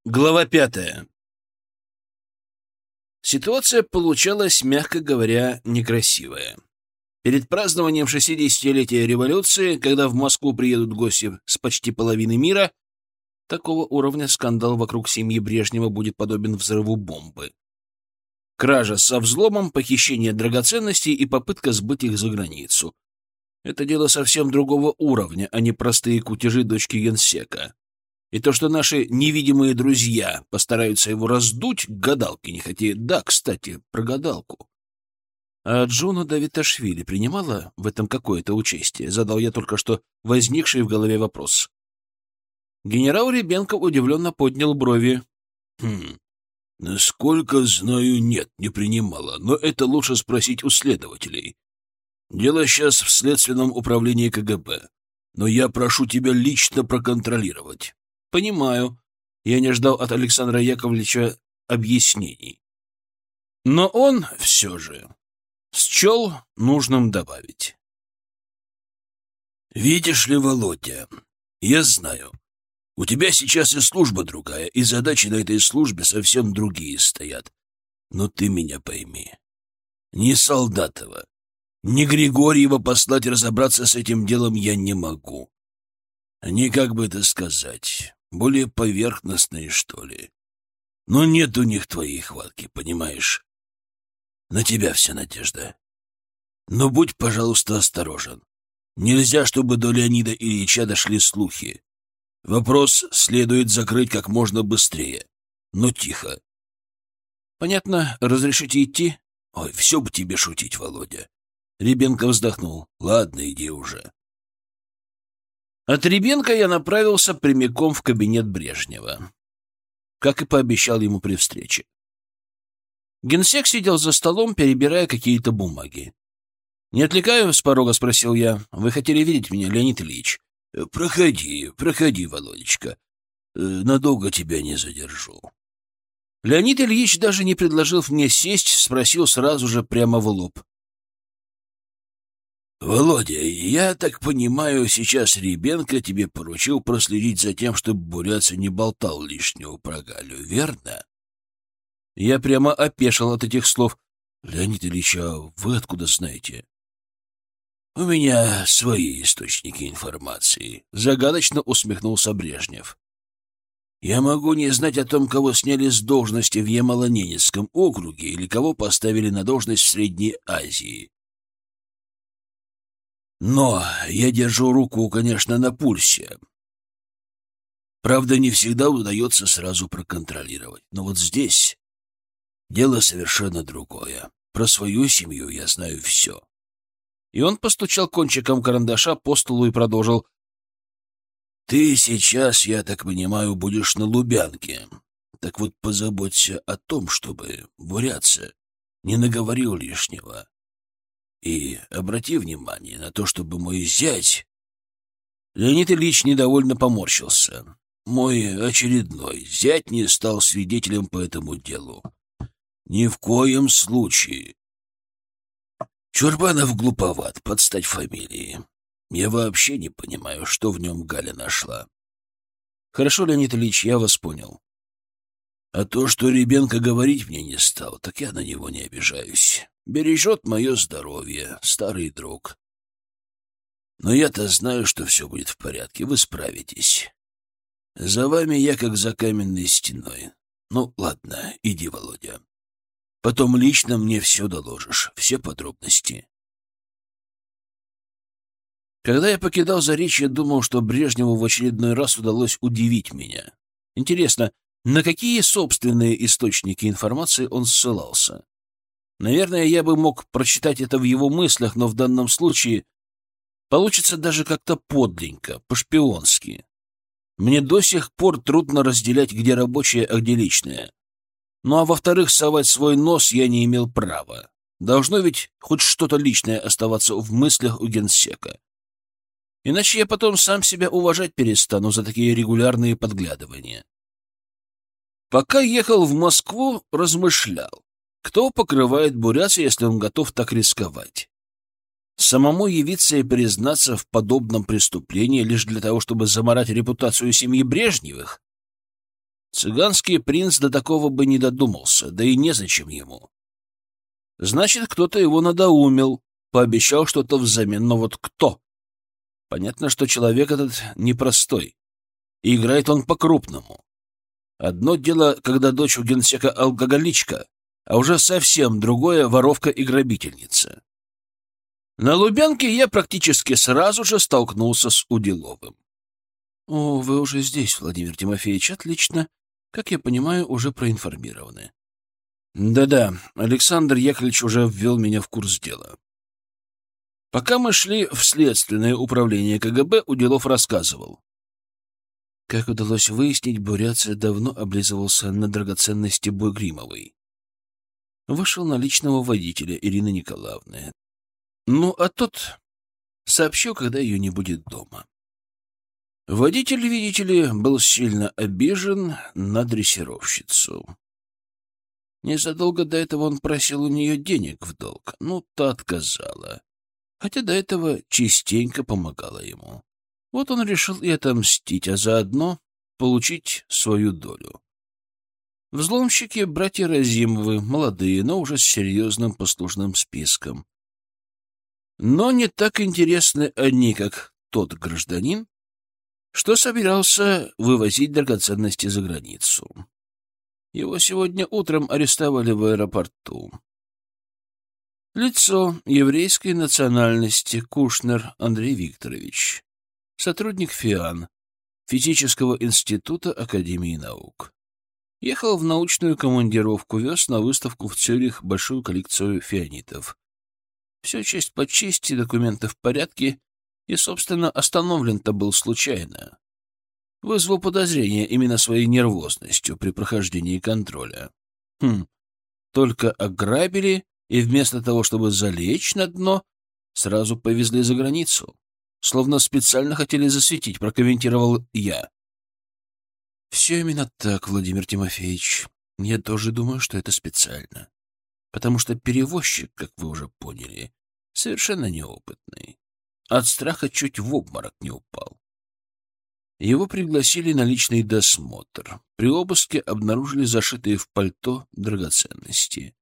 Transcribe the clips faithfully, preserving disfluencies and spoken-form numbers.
Глава пятая. Ситуация получалась, мягко говоря, некрасивая. Перед празднованием шестидесятилетия революции, когда в Москву приедут гости с почти половины мира, такого уровня скандал вокруг семьи Брежнева будет подобен взрыву бомбы. Кража со взломом, похищение драгоценностей и попытка сбыть их за границу. Это дело совсем другого уровня, а не простые кутежи дочки генсека. И то, что наши невидимые друзья постараются его раздуть, гадалки не хотят. Да, кстати, про гадалку. А Джуна Давиташвили принимала в этом какое-то участие? Задал я только что возникший в голове вопрос. Генерал Ребенко удивленно поднял брови. Хм, насколько знаю, нет, не принимала, но это лучше спросить у следователей. Дело сейчас в следственном управлении ка гэ бэ, но я прошу тебя лично проконтролировать. Понимаю. Я не ждал от Александра Яковлевича объяснений. Но он все же счел нужным добавить. Видишь ли, Володя, я знаю, у тебя сейчас и служба другая, и задачи на этой службе совсем другие стоят. Но ты меня пойми. Ни Солдатова, ни Григорьева послать разобраться с этим делом я не могу. Они, как бы это сказать, более поверхностные, что ли. Но нет у них твоей хватки, понимаешь? На тебя вся надежда. Но будь, пожалуйста, осторожен. Нельзя, чтобы до Леонида Ильича дошли слухи. Вопрос следует закрыть как можно быстрее. Но тихо. Понятно, разрешите идти? Ой, все бы тебе шутить, Володя. Ребенко вздохнул. Ладно, иди уже. От Ребенка я направился прямиком в кабинет Брежнева, как и пообещал ему при встрече. Генсек сидел за столом, перебирая какие-то бумаги. «Не отвлекаю?» — с порога спросил я. «Вы хотели видеть меня, Леонид Ильич?» «Проходи, проходи, Володечка. Надолго тебя не задержу». Леонид Ильич даже не предложил мне сесть, спросил сразу же прямо в лоб. «Володя, я так понимаю, сейчас Ребенко тебе поручил проследить за тем, чтобы Бурятия не болтал лишнего про Галю, верно?» Я прямо опешил от этих слов. «Леонид Ильич, а вы откуда знаете?» «У меня свои источники информации», — загадочно усмехнулся Брежнев. «Я могу не знать о том, кого сняли с должности в Ямало-Ненецком округе или кого поставили на должность в Средней Азии. Но я держу руку, конечно, на пульсе. Правда, не всегда удается сразу проконтролировать. Но вот здесь дело совершенно другое. Про свою семью я знаю все». И он постучал кончиком карандаша по столу и продолжил. «Ты сейчас, я так понимаю, будешь на Лубянке. Так вот позаботься о том, чтобы Бурятия не наговорил лишнего. И обрати внимание на то, чтобы мой зять...» Леонид Ильич недовольно поморщился. «Мой очередной зять не стал свидетелем по этому делу. Ни в коем случае. Чурбанов глуповат, под стать фамилии. Я вообще не понимаю, что в нем Галя нашла». «Хорошо, Леонид Ильич, я вас понял. А то, что Ребенко говорить мне не стал, так я на него не обижаюсь. Бережет мое здоровье, старый друг. Но я-то знаю, что все будет в порядке, вы справитесь. За вами я как за каменной стеной. Ну, ладно, иди, Володя. Потом лично мне все доложишь, все подробности». Когда я покидал Заречье, думал, что Брежневу в очередной раз удалось удивить меня. Интересно, на какие собственные источники информации он ссылался? Наверное, я бы мог прочитать это в его мыслях, но в данном случае получится даже как-то подленько, по-шпионски. Мне до сих пор трудно разделять, где рабочее, а где личное. Ну а во-вторых, совать свой нос я не имел права. Должно ведь хоть что-то личное оставаться в мыслях у генсека. Иначе я потом сам себя уважать перестану за такие регулярные подглядывания. Пока ехал в Москву, размышлял, кто покрывает Бурятию, если он готов так рисковать. Самому явиться и признаться в подобном преступлении лишь для того, чтобы замарать репутацию семьи Брежневых? Цыганский принц до такого бы не додумался, да и незачем ему. Значит, кто-то его надоумил, пообещал что-то взамен, но вот кто? Понятно, что человек этот непростой, и играет он по-крупному. Одно дело, когда дочь у генсека алкоголичка, а уже совсем другое — воровка и грабительница. На Лубянке я практически сразу же столкнулся с Уделовым. — О, вы уже здесь, Владимир Тимофеевич, отлично. Как я понимаю, уже проинформированы. Да-да, Александр Яковлевич уже ввел меня в курс дела. Пока мы шли в следственное управление КГБ, Уделов рассказывал. Как удалось выяснить, Буряция давно облизывался на драгоценности Бугримовой. Вышел на личного водителя Ирины Николаевны. Ну, а тот сообщил, когда ее не будет дома. Водитель, видите ли, был сильно обижен на дрессировщицу. Незадолго до этого он просил у нее денег в долг, ну, та отказала, хотя до этого частенько помогала ему. Вот он решил и отомстить, а заодно получить свою долю. Взломщики — братья Разимовы, молодые, но уже с серьезным послужным списком. Но не так интересны они, как тот гражданин, что собирался вывозить драгоценности за границу. Его сегодня утром арестовали в аэропорту. Лицо еврейской национальности Кушнер Андрей Викторович, сотрудник ФИАН, Физического института Академии наук. Ехал в научную командировку, вез на выставку в Цюрих большую коллекцию фианитов. Все честь по чести, документы в порядке, и, собственно, остановлен-то был случайно. Вызвал подозрение именно своей нервозностью при прохождении контроля. Хм, только ограбили, и вместо того, чтобы залечь на дно, сразу повезли за границу. Словно специально хотели засветить, прокомментировал я. Все именно так, Владимир Тимофеевич. Я тоже думаю, что это специально. Потому что перевозчик, как вы уже поняли, совершенно неопытный. От страха чуть в обморок не упал. Его пригласили на личный досмотр. При обыске обнаружили зашитые в пальто драгоценности.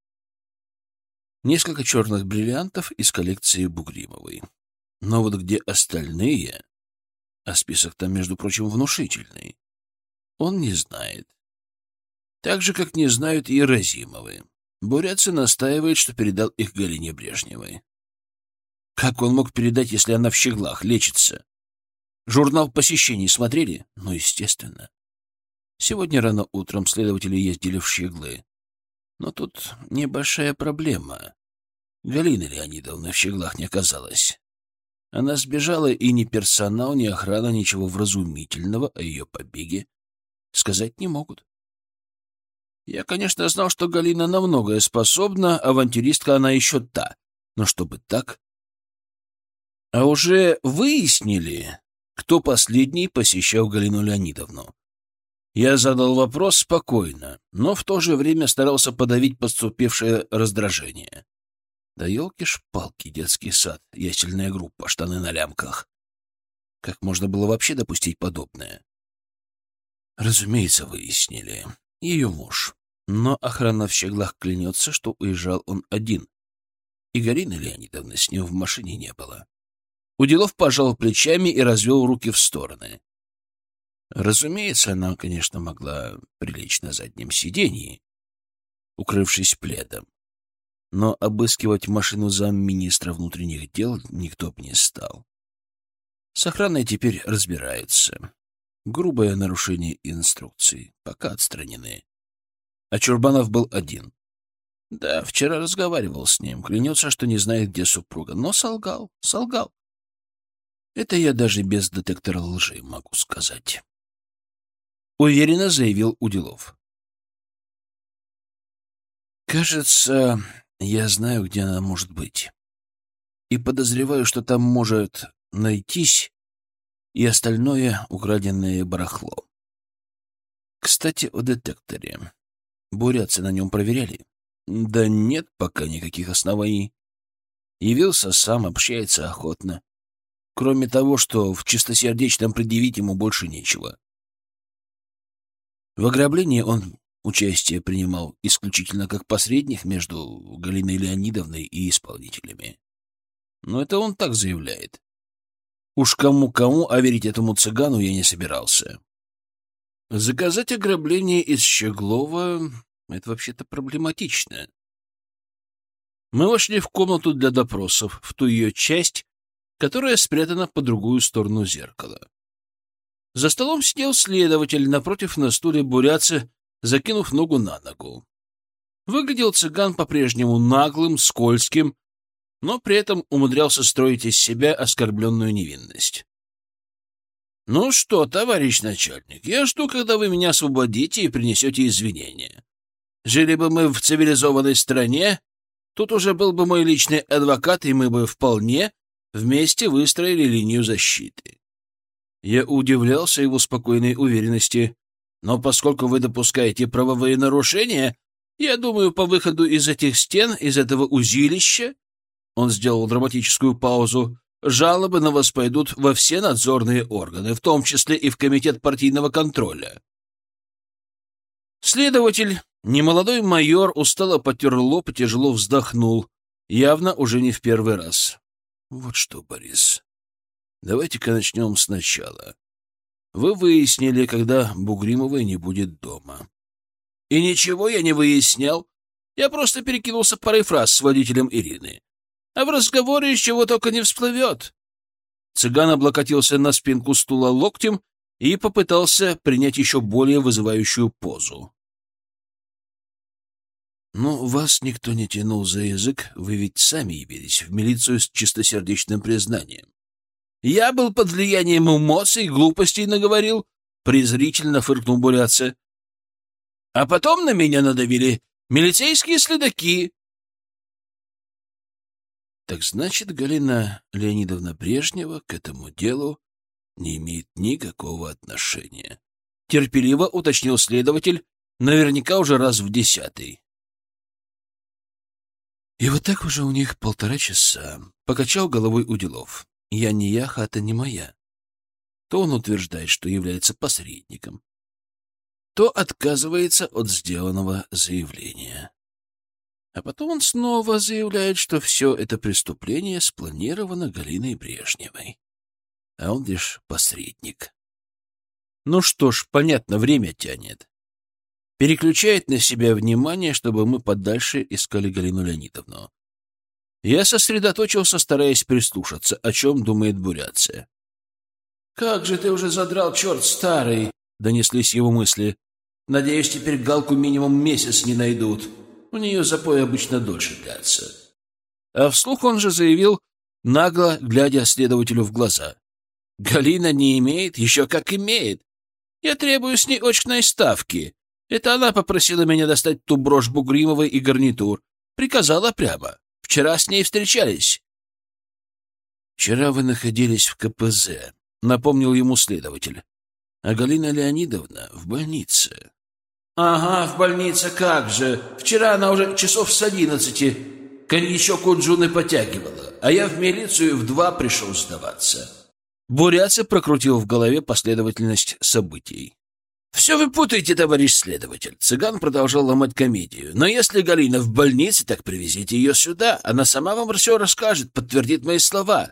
Несколько черных бриллиантов из коллекции Бугримовой. Но вот где остальные, а список там, между прочим, внушительный, он не знает. Так же, как не знают и Разимовы. Буряцин настаивает, что передал их Галине Брежневой. Как он мог передать, если она в Щеглах лечится? Журнал посещений смотрели? Ну, естественно. Сегодня рано утром следователи ездили в Щеглы. Но тут небольшая проблема. Галины Леонидовны в Щеглах не оказалось. Она сбежала, и ни персонал, ни охрана ничего вразумительного о ее побеге сказать не могут. Я, конечно, знал, что Галина на многое способна, авантюристка она еще та. Но чтобы так... А уже выяснили, кто последний посещал Галину Леонидовну. Я задал вопрос спокойно, но в то же время старался подавить подступившее раздражение. Да елки-шпалки, детский сад, ясельная группа, штаны на лямках. Как можно было вообще допустить подобное? Разумеется, выяснили. Ее муж. Но охрана в Щеглах клянется, что уезжал он один. И Галины Леонидовны с ним в машине не было. Уделов пожал плечами и развел руки в стороны. Разумеется, она, конечно, могла прилечь на заднем сиденье, укрывшись пледом. Но обыскивать машину замминистра внутренних дел никто б не стал. С охраной теперь разбираются. Грубое нарушение инструкций. Пока отстранены. А Чурбанов был один. Да, вчера разговаривал с ним. Клянется, что не знает, где супруга. Но солгал, солгал. Это я даже без детектора лжи могу сказать. Уверенно заявил Уделов. Кажется, я знаю, где она может быть. И подозреваю, что там может найтись и остальное украденное барахло. Кстати, о детекторе. Бурятцы на нем проверяли? Да нет пока никаких оснований. Явился сам, общается охотно. Кроме того, что в чистосердечном предъявить ему больше нечего. В ограблении он участие принимал исключительно как посредник между Галиной Леонидовной и исполнителями. Но это он так заявляет. Уж кому-кому, а верить этому цыгану я не собирался. Заказать ограбление из Щеглова — это вообще-то проблематично. Мы вошли в комнату для допросов, в ту ее часть, которая спрятана по другую сторону зеркала. За столом сидел следователь, напротив на стуле бурятцы, закинув ногу на ногу. Выглядел цыган по-прежнему наглым, скользким, но при этом умудрялся строить из себя оскорбленную невинность. «Ну что, товарищ начальник, я жду, когда вы меня освободите и принесете извинения. Жили бы мы в цивилизованной стране, тут уже был бы мой личный адвокат, и мы бы вполне вместе выстроили линию защиты». Я удивлялся его спокойной уверенности, но поскольку вы допускаете правовые нарушения, я думаю, по выходу из этих стен, из этого узилища, он сделал драматическую паузу, жалобы на вас пойдут во все надзорные органы, в том числе и в комитет партийного контроля. Следователь, немолодой майор, устало потер лоб и тяжело вздохнул, явно уже не в первый раз. Вот что, Борис, давайте-ка начнем сначала. Вы выяснили, когда Бугримовой не будет дома. И ничего я не выяснял. Я просто перекинулся парой фраз с водителем Ирины. А в разговоре из чего только не всплывет. Цыган облокотился на спинку стула локтем и попытался принять еще более вызывающую позу. «Ну, вас никто не тянул за язык, вы ведь сами явились в милицию с чистосердечным признанием». «Я был под влиянием эмоций, глупостей наговорил», — презрительно фыркнул бурятца. «А потом на меня надавили милицейские следаки». Так значит, Галина Леонидовна Брежнева к этому делу не имеет никакого отношения. Терпеливо уточнил следователь, наверняка уже раз в десятый. И вот так уже у них полтора часа. Покачал головой Уделов. Я не я, хата не моя. То он утверждает, что является посредником, то отказывается от сделанного заявления. А потом он снова заявляет, что все это преступление спланировано Галиной Брежневой. А он лишь посредник. Ну что ж, понятно, время тянет. Переключает на себя внимание, чтобы мы подальше искали Галину Леонидовну. Я сосредоточился, стараясь прислушаться, о чем думает бурятца. «Как же ты уже задрал, черт старый!» — донеслись его мысли. «Надеюсь, теперь Галку минимум месяц не найдут. У нее запой обычно дольше длятся». А вслух он же заявил, нагло глядя следователю в глаза. «Галина не имеет, еще как имеет. Я требую с ней очной ставки. Это она попросила меня достать ту брошь Бугримовой и гарнитур. Приказала прямо. Вчера с ней встречались». «Вчера вы находились в ка пэ зэ», — напомнил ему следователь. «А Галина Леонидовна в больнице». «Ага, в больнице, как же. Вчера она уже часов с одиннадцати коньячок у Джуны потягивала, а я в милицию в два пришел сдаваться». Бурятца прокрутил в голове последовательность событий. «Все вы путаете, товарищ следователь». Цыган продолжал ломать комедию. «Но если Галина в больнице, так привезите ее сюда. Она сама вам все расскажет, подтвердит мои слова».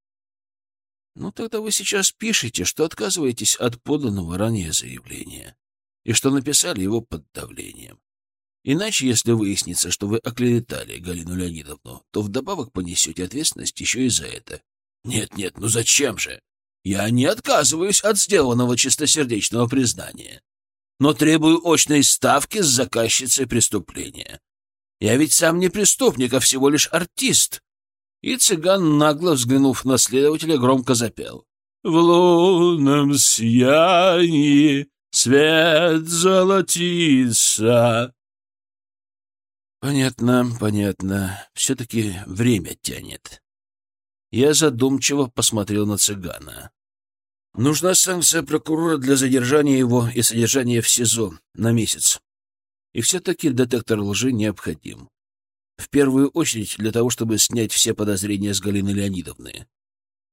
«Ну, тогда вы сейчас пишете, что отказываетесь от поданного ранее заявления и что написали его под давлением. Иначе, если выяснится, что вы оклеветали Галину Леонидовну, то вдобавок понесете ответственность еще и за это». «Нет-нет, ну зачем же? Я не отказываюсь от сделанного чистосердечного признания, но требую очной ставки с заказчицей преступления. Я ведь сам не преступник, а всего лишь артист». И цыган, нагло взглянув на следователя, громко запел. «В лунном сиянии свет золотится». Понятно, понятно. Все-таки время тянет. Я задумчиво посмотрел на цыгана. Нужна санкция прокурора для задержания его и содержания в СИЗО на месяц. И все-таки детектор лжи необходим. В первую очередь для того, чтобы снять все подозрения с Галины Леонидовны.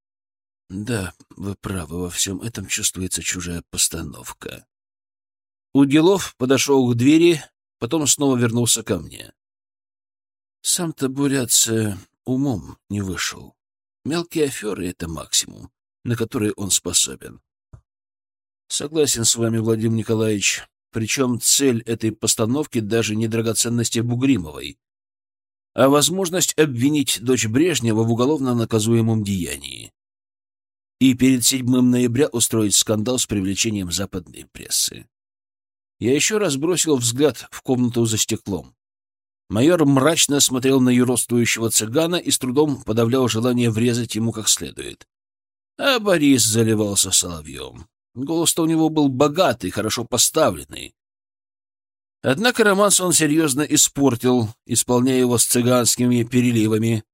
Да, вы правы, во всем этом чувствуется чужая постановка. Уделов подошел к двери, потом снова вернулся ко мне. Сам-то Бурятце умом не вышел. Мелкие аферы — это максимум, на который он способен. Согласен с вами, Владимир Николаевич. Причем цель этой постановки даже не драгоценности Бугримовой, а возможность обвинить дочь Брежнева в уголовно наказуемом деянии и перед седьмым ноября устроить скандал с привлечением западной прессы. Я еще раз бросил взгляд в комнату за стеклом. Майор мрачно смотрел на юродствующего цыгана и с трудом подавлял желание врезать ему как следует. А Борис заливался соловьем. Голос-то у него был богатый, хорошо поставленный. Однако романс он серьезно испортил, исполняя его с цыганскими переливами.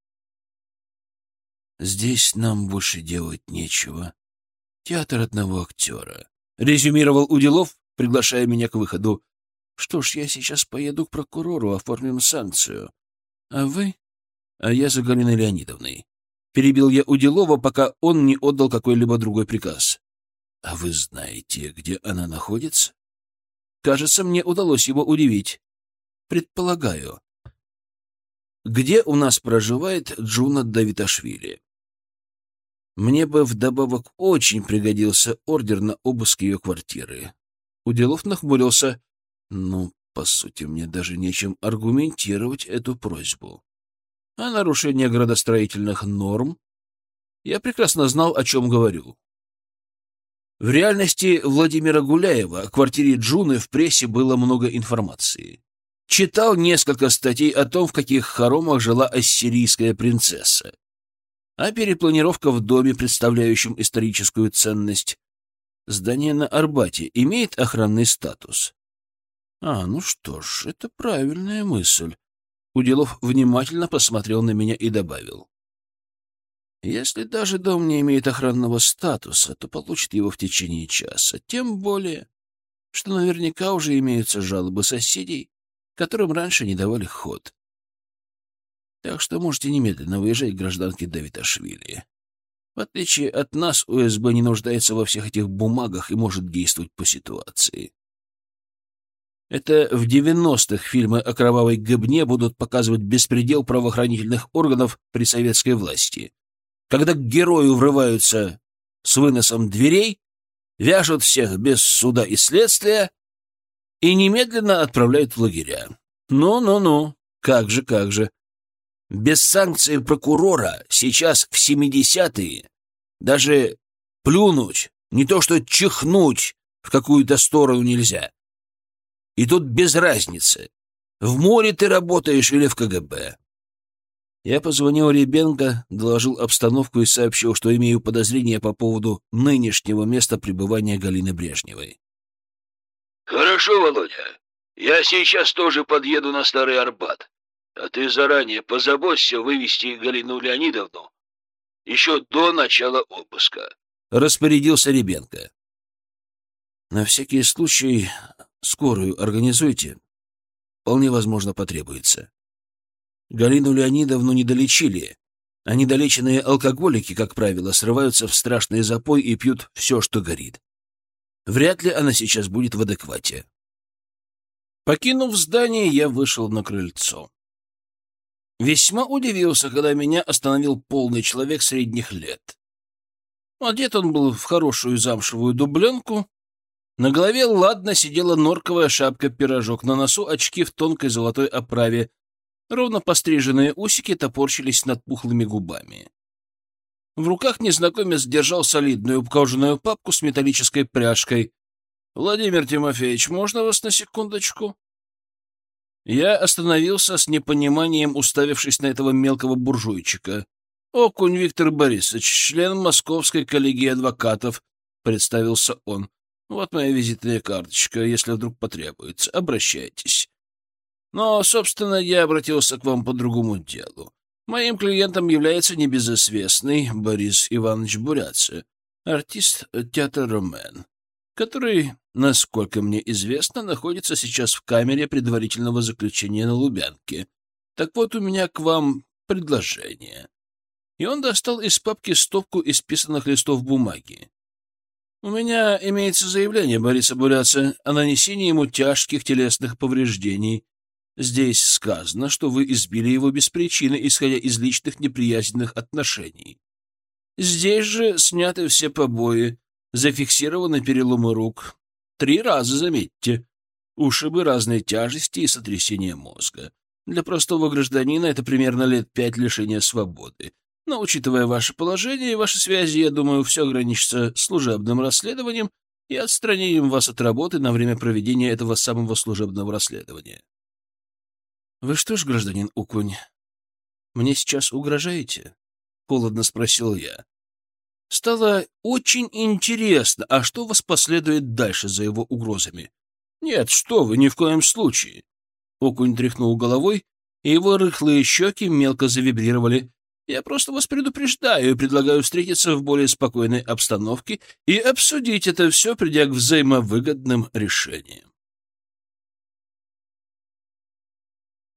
«Здесь нам больше делать нечего. Театр одного актера», — резюмировал Уделов, приглашая меня к выходу. «Что ж, я сейчас поеду к прокурору, оформим санкцию. А вы?» «А я за Галиной Леонидовной». Перебил я Уделова, пока он не отдал какой-либо другой приказ. «А вы знаете, где она находится?» Кажется, мне удалось его удивить. «Предполагаю. Где у нас проживает Джуна Давиташвили? Мне бы вдобавок очень пригодился ордер на обыск ее квартиры». Уделов нахмурился. «Ну, по сути, мне даже нечем аргументировать эту просьбу. А нарушение градостроительных норм? Я прекрасно знал, о чем говорю. В реальности Владимира Гуляева о квартире Джуны в прессе было много информации. Читал несколько статей о том, в каких хоромах жила ассирийская принцесса. А перепланировка в доме, представляющем историческую ценность. Здание на Арбате имеет охранный статус. А, ну что ж, это правильная мысль. Уделов внимательно посмотрел на меня и добавил. Если даже дом не имеет охранного статуса, то получит его в течение часа. Тем более, что наверняка уже имеются жалобы соседей, которым раньше не давали ход. Так что можете немедленно выезжать к гражданке Давиташвили. В отличие от нас, УСБ не нуждается во всех этих бумагах и может действовать по ситуации. Это в девяностых фильмы о кровавой гыбне будут показывать беспредел правоохранительных органов при советской власти, когда к герою врываются с выносом дверей, вяжут всех без суда и следствия и немедленно отправляют в лагеря. Ну-ну-ну, как же, как же. Без санкции прокурора сейчас в семидесятые даже плюнуть, не то что чихнуть в какую-то сторону нельзя. И тут без разницы, в море ты работаешь или в КГБ. Я позвонил Ребенко, доложил обстановку и сообщил, что имею подозрения по поводу нынешнего места пребывания Галины Брежневой. «Хорошо, Володя. Я сейчас тоже подъеду на Старый Арбат. А ты заранее позаботься вывести Галину Леонидовну еще до начала обыска», — распорядился Ребенко. «На всякий случай скорую организуйте. Вполне возможно, потребуется. Галину Леонидовну не долечили, а недолеченные алкоголики, как правило, срываются в страшный запой и пьют все, что горит. Вряд ли она сейчас будет в адеквате». Покинув здание, я вышел на крыльцо. Весьма удивился, когда меня остановил полный человек средних лет. Одет он был в хорошую замшевую дубленку. На голове ладно сидела норковая шапка-пирожок, на носу очки в тонкой золотой оправе. Ровно постриженные усики топорщились над пухлыми губами. В руках незнакомец держал солидную кожаную папку с металлической пряжкой. «Владимир Тимофеевич, можно вас на секундочку?» Я остановился с непониманием, уставившись на этого мелкого буржуйчика. «Окунь Виктор Борисович, член Московской коллегии адвокатов», — представился он. «Вот моя визитная карточка, если вдруг потребуется. Обращайтесь. Но, собственно, я обратился к вам по другому делу. Моим клиентом является небезызвестный Борис Иванович Бурятце, артист театра «Ромен», который, насколько мне известно, находится сейчас в камере предварительного заключения на Лубянке. Так вот, у меня к вам предложение». И он достал из папки стопку исписанных листов бумаги. У меня имеется заявление Бориса Буряца о нанесении ему тяжких телесных повреждений. Здесь сказано, что вы избили его без причины, исходя из личных неприязненных отношений. Здесь же сняты все побои, зафиксированы переломы рук. Три раза, заметьте. Ушибы разной тяжести и сотрясение мозга. Для простого гражданина это примерно лет пять лишения свободы. Но, учитывая ваше положение и ваши связи, я думаю, все ограничится служебным расследованием и отстранением вас от работы на время проведения этого самого служебного расследования. Вы что ж, гражданин Окунь, мне сейчас угрожаете? Холодно спросил я. Стало очень интересно, а что вас последует дальше за его угрозами? Нет, что вы, ни в коем случае. Окунь тряхнул головой, и его рыхлые щеки мелко завибрировали. Я просто вас предупреждаю и предлагаю встретиться в более спокойной обстановке и обсудить это все, придя к взаимовыгодным решениям.